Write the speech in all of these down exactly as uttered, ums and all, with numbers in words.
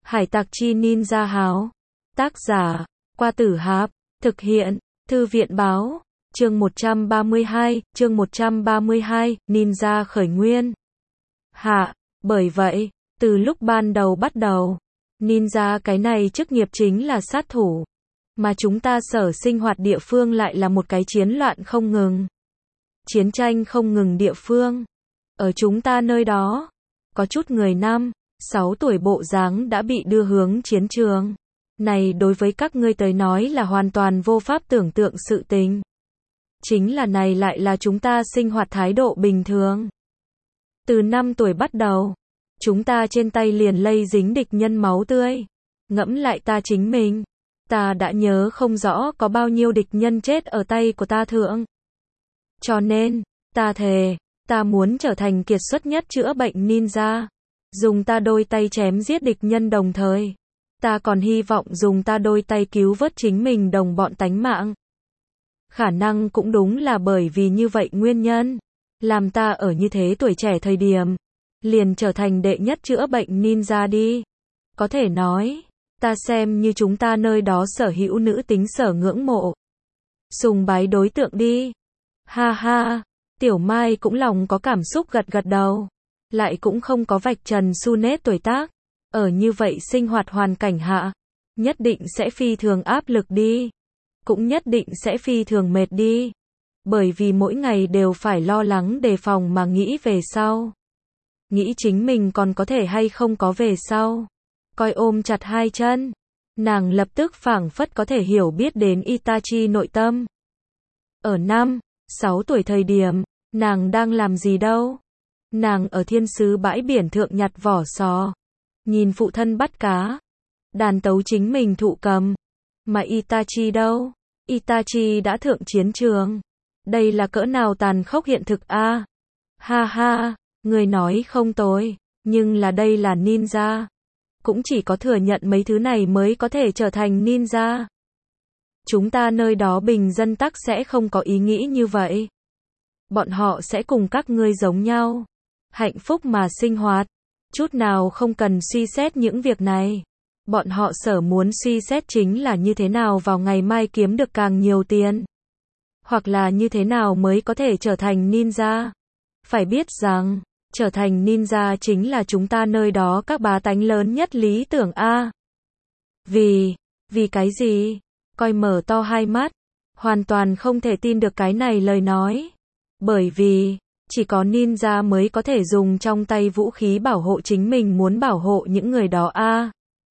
Hải tặc chi ninja háo. Tác giả, Qua Tử Hạp. Thực hiện, Thư viện báo. Chương một trăm ba mươi hai, chương một trăm ba mươi hai, ninja khởi nguyên. Hạ, bởi vậy, từ lúc ban đầu bắt đầu, ninja cái này chức nghiệp chính là sát thủ. Mà chúng ta sở sinh hoạt địa phương lại là một cái chiến loạn không ngừng. Chiến tranh không ngừng địa phương. Ở chúng ta nơi đó, có chút người năm, sáu tuổi bộ dáng đã bị đưa hướng chiến trường. Này đối với các ngươi tới nói là hoàn toàn vô pháp tưởng tượng sự tình. Chính là này lại là chúng ta sinh hoạt thái độ bình thường. Từ năm tuổi bắt đầu, chúng ta trên tay liền lây dính địch nhân máu tươi. Ngẫm lại ta chính mình, ta đã nhớ không rõ có bao nhiêu địch nhân chết ở tay của ta thượng. Cho nên, ta thề, ta muốn trở thành kiệt xuất nhất chữa bệnh ninja. Dùng ta đôi tay chém giết địch nhân đồng thời. Ta còn hy vọng dùng ta đôi tay cứu vớt chính mình đồng bọn tánh mạng. Khả năng cũng đúng là bởi vì như vậy nguyên nhân, làm ta ở như thế tuổi trẻ thời điểm, liền trở thành đệ nhất chữa bệnh ninja đi. Có thể nói, ta xem như chúng ta nơi đó sở hữu nữ tính sở ngưỡng mộ. Sùng bái đối tượng đi. Ha ha, Tiểu Mai cũng lòng có cảm xúc gật gật đầu. Lại cũng không có vạch trần su nết tuổi tác. Ở như vậy sinh hoạt hoàn cảnh hạ, nhất định sẽ phi thường áp lực đi. Cũng nhất định sẽ phi thường mệt đi. Bởi vì mỗi ngày đều phải lo lắng đề phòng mà nghĩ về sau. Nghĩ chính mình còn có thể hay không có về sau. Coi ôm chặt hai chân. Nàng lập tức phảng phất có thể hiểu biết đến Itachi nội tâm. Ở năm, sáu tuổi thời điểm, nàng đang làm gì đâu? Nàng ở thiên sứ bãi biển thượng nhặt vỏ sò. Nhìn phụ thân bắt cá. Đàn tấu chính mình thụ cầm. Mà Itachi đâu? Itachi đã thượng chiến trường. Đây là cỡ nào tàn khốc hiện thực a? À? Ha ha, người nói không tồi. Nhưng là đây là ninja. Cũng chỉ có thừa nhận mấy thứ này mới có thể trở thành ninja. Chúng ta nơi đó bình dân tắc sẽ không có ý nghĩ như vậy. Bọn họ sẽ cùng các ngươi giống nhau. Hạnh phúc mà sinh hoạt. Chút nào không cần suy xét những việc này. Bọn họ sở muốn suy xét chính là như thế nào vào ngày mai kiếm được càng nhiều tiền. Hoặc là như thế nào mới có thể trở thành ninja. Phải biết rằng, trở thành ninja chính là chúng ta nơi đó các bá tánh lớn nhất lý tưởng a. Vì, vì cái gì? Coi mở to hai mắt, hoàn toàn không thể tin được cái này lời nói. Bởi vì, chỉ có ninja mới có thể dùng trong tay vũ khí bảo hộ chính mình muốn bảo hộ những người đó a.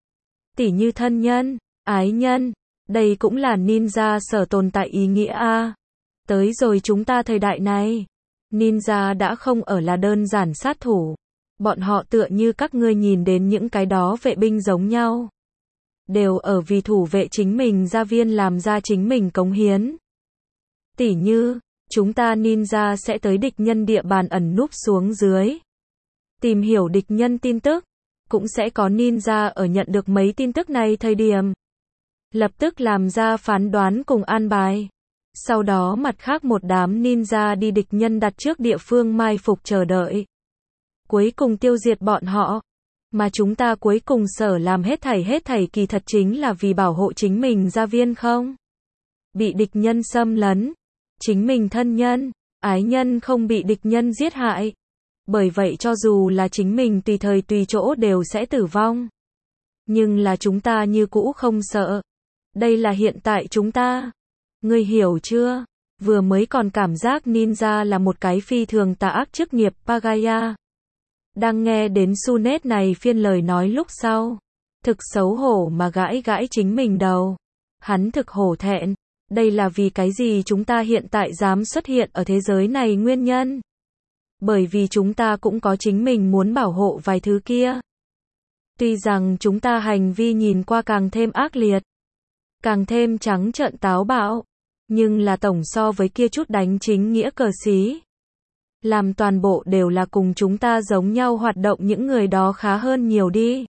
Tỉ như thân nhân, ái nhân, đây cũng là ninja sở tồn tại ý nghĩa a. Tới rồi chúng ta thời đại này, ninja đã không ở là đơn giản sát thủ. Bọn họ tựa như các ngươi nhìn đến những cái đó vệ binh giống nhau. Đều ở vì thủ vệ chính mình gia viên làm ra chính mình cống hiến. Tỉ như, chúng ta ninja sẽ tới địch nhân địa bàn ẩn núp xuống dưới. Tìm hiểu địch nhân tin tức. Cũng sẽ có ninja ở nhận được mấy tin tức này thời điểm. Lập tức làm ra phán đoán cùng an bài. Sau đó mặt khác một đám ninja đi địch nhân đặt trước địa phương mai phục chờ đợi. Cuối cùng tiêu diệt bọn họ. Mà chúng ta cuối cùng sở làm hết thảy hết thảy kỳ thật chính là vì bảo hộ chính mình gia viên không? Bị địch nhân xâm lấn. Chính mình thân nhân, ái nhân không bị địch nhân giết hại. Bởi vậy cho dù là chính mình tùy thời tùy chỗ đều sẽ tử vong. Nhưng là chúng ta như cũ không sợ. Đây là hiện tại chúng ta. Ngươi hiểu chưa? Vừa mới còn cảm giác ninja là một cái phi thường tà ác chức nghiệp Pagaya. Đang nghe đến Sunet này phiên lời nói lúc sau. Thực xấu hổ mà gãi gãi chính mình đầu. Hắn thực hổ thẹn. Đây là vì cái gì chúng ta hiện tại dám xuất hiện ở thế giới này nguyên nhân. Bởi vì chúng ta cũng có chính mình muốn bảo hộ vài thứ kia. Tuy rằng chúng ta hành vi nhìn qua càng thêm ác liệt, càng thêm trắng trợn táo bạo, nhưng là tổng so với kia chút đánh chính nghĩa cờ xí. Làm toàn bộ đều là cùng chúng ta giống nhau hoạt động những người đó khá hơn nhiều đi.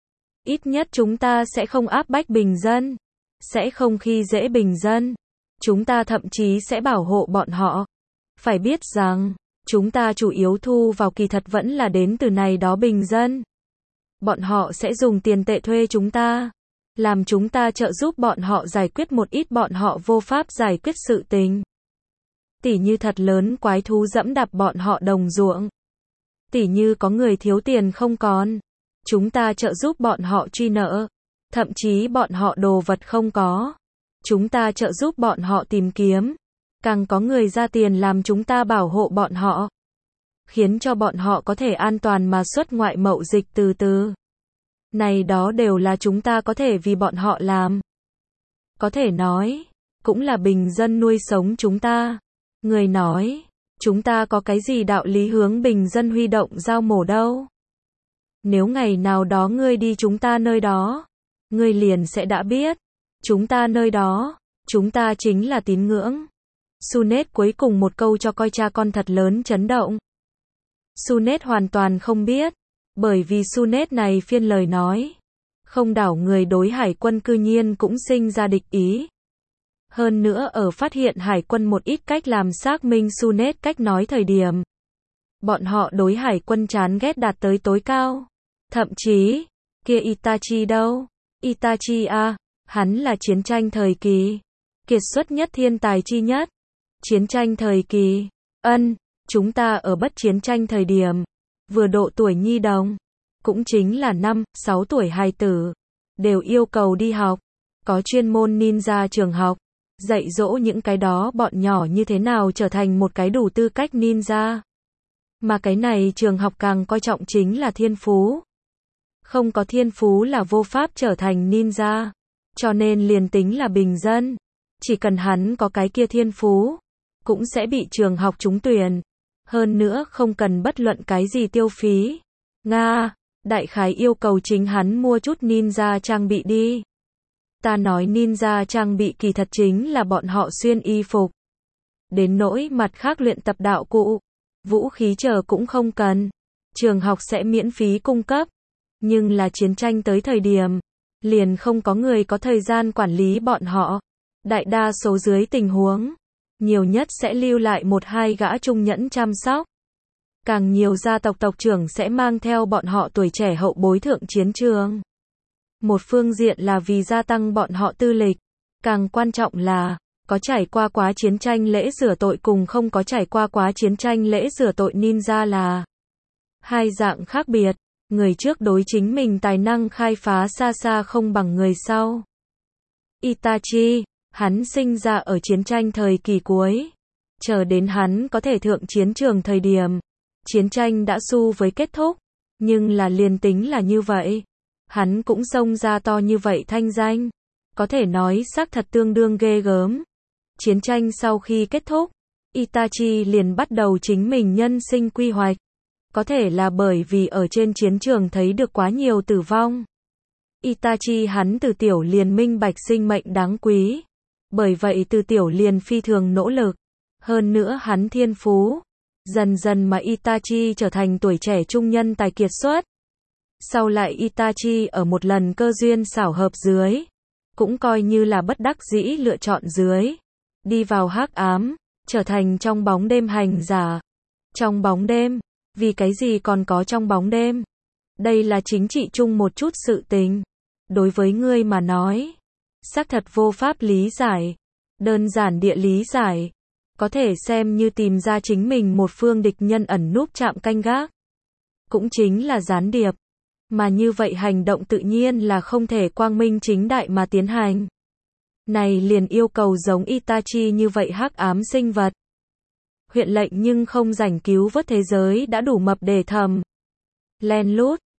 Ít nhất chúng ta sẽ không áp bách bình dân, sẽ không khi dễ bình dân. Chúng ta thậm chí sẽ bảo hộ bọn họ. Phải biết rằng, chúng ta chủ yếu thu vào kỳ thật vẫn là đến từ này đó bình dân. Bọn họ sẽ dùng tiền tệ thuê chúng ta, làm chúng ta trợ giúp bọn họ giải quyết một ít bọn họ vô pháp giải quyết sự tình. Tỉ như thật lớn quái thú dẫm đạp bọn họ đồng ruộng. Tỉ như có người thiếu tiền không còn, chúng ta trợ giúp bọn họ truy nợ. Thậm chí bọn họ đồ vật không có, chúng ta trợ giúp bọn họ tìm kiếm. Càng có người ra tiền làm chúng ta bảo hộ bọn họ, khiến cho bọn họ có thể an toàn mà xuất ngoại mậu dịch từ từ. Này đó đều là chúng ta có thể vì bọn họ làm. Có thể nói, cũng là bình dân nuôi sống chúng ta. Người nói, chúng ta có cái gì đạo lý hướng bình dân huy động dao mổ đâu. Nếu ngày nào đó ngươi đi chúng ta nơi đó, ngươi liền sẽ đã biết. Chúng ta nơi đó, chúng ta chính là tín ngưỡng. Sunet cuối cùng một câu cho coi cha con thật lớn chấn động. Sunet hoàn toàn không biết, bởi vì Sunet này phiên lời nói, không đảo người đối hải quân cư nhiên cũng sinh ra địch ý. Hơn nữa ở phát hiện hải quân một ít cách làm xác minh Sunet cách nói thời điểm, bọn họ đối hải quân chán ghét đạt tới tối cao. Thậm chí, kia Itachi đâu? Itachi à, hắn là chiến tranh thời kỳ kiệt xuất nhất thiên tài chi nhất. Chiến tranh thời kỳ, ân, chúng ta ở bất chiến tranh thời điểm, vừa độ tuổi nhi đồng, cũng chính là năm, sáu tuổi hài tử, đều yêu cầu đi học, có chuyên môn ninja trường học, dạy dỗ những cái đó bọn nhỏ như thế nào trở thành một cái đủ tư cách ninja. Mà cái này trường học càng coi trọng chính là thiên phú. Không có thiên phú là vô pháp trở thành ninja, cho nên liền tính là bình dân, chỉ cần hắn có cái kia thiên phú, cũng sẽ bị trường học trúng tuyển. Hơn nữa không cần bất luận cái gì tiêu phí. Nga, đại khái yêu cầu chính hắn mua chút ninja trang bị đi. Ta nói ninja trang bị kỳ thật chính là bọn họ xuyên y phục. Đến nỗi mặt khác luyện tập đạo cụ, vũ khí chờ cũng không cần. Trường học sẽ miễn phí cung cấp. Nhưng là chiến tranh tới thời điểm, liền không có người có thời gian quản lý bọn họ. Đại đa số dưới tình huống, nhiều nhất sẽ lưu lại một hai gã trung nhẫn chăm sóc. Càng nhiều gia tộc tộc trưởng sẽ mang theo bọn họ tuổi trẻ hậu bối thượng chiến trường. Một phương diện là vì gia tăng bọn họ tư lịch. Càng quan trọng là, có trải qua quá chiến tranh lễ rửa tội cùng không có trải qua quá chiến tranh lễ rửa tội ninja là hai dạng khác biệt. Người trước đối chính mình tài năng khai phá xa xa không bằng người sau. Itachi, hắn sinh ra ở chiến tranh thời kỳ cuối. Chờ đến hắn có thể thượng chiến trường thời điểm, chiến tranh đã xu với kết thúc. Nhưng là liền tính là như vậy, hắn cũng xông ra to như vậy thanh danh. Có thể nói xác thật tương đương ghê gớm. Chiến tranh sau khi kết thúc, Itachi liền bắt đầu chính mình nhân sinh quy hoạch. Có thể là bởi vì ở trên chiến trường thấy được quá nhiều tử vong. Itachi hắn từ tiểu liền minh bạch sinh mệnh đáng quý. Bởi vậy từ tiểu liền phi thường nỗ lực. Hơn nữa hắn thiên phú. Dần dần mà Itachi trở thành tuổi trẻ trung nhân tài kiệt xuất. Sau lại Itachi ở một lần cơ duyên xảo hợp dưới, cũng coi như là bất đắc dĩ lựa chọn dưới, đi vào hắc ám, trở thành trong bóng đêm hành giả. Trong bóng đêm, vì cái gì còn có trong bóng đêm? Đây là chính trị chung một chút sự tình. Đối với ngươi mà nói, xác thật vô pháp lý giải, đơn giản địa lý giải, có thể xem như tìm ra chính mình một phương địch nhân ẩn núp trạm canh gác. Cũng chính là gián điệp. Mà như vậy hành động tự nhiên là không thể quang minh chính đại mà tiến hành. Này liền yêu cầu giống Itachi như vậy hắc ám sinh vật. Huyện lệnh nhưng không rảnh cứu vớt thế giới đã đủ mập để thầm. Len lút,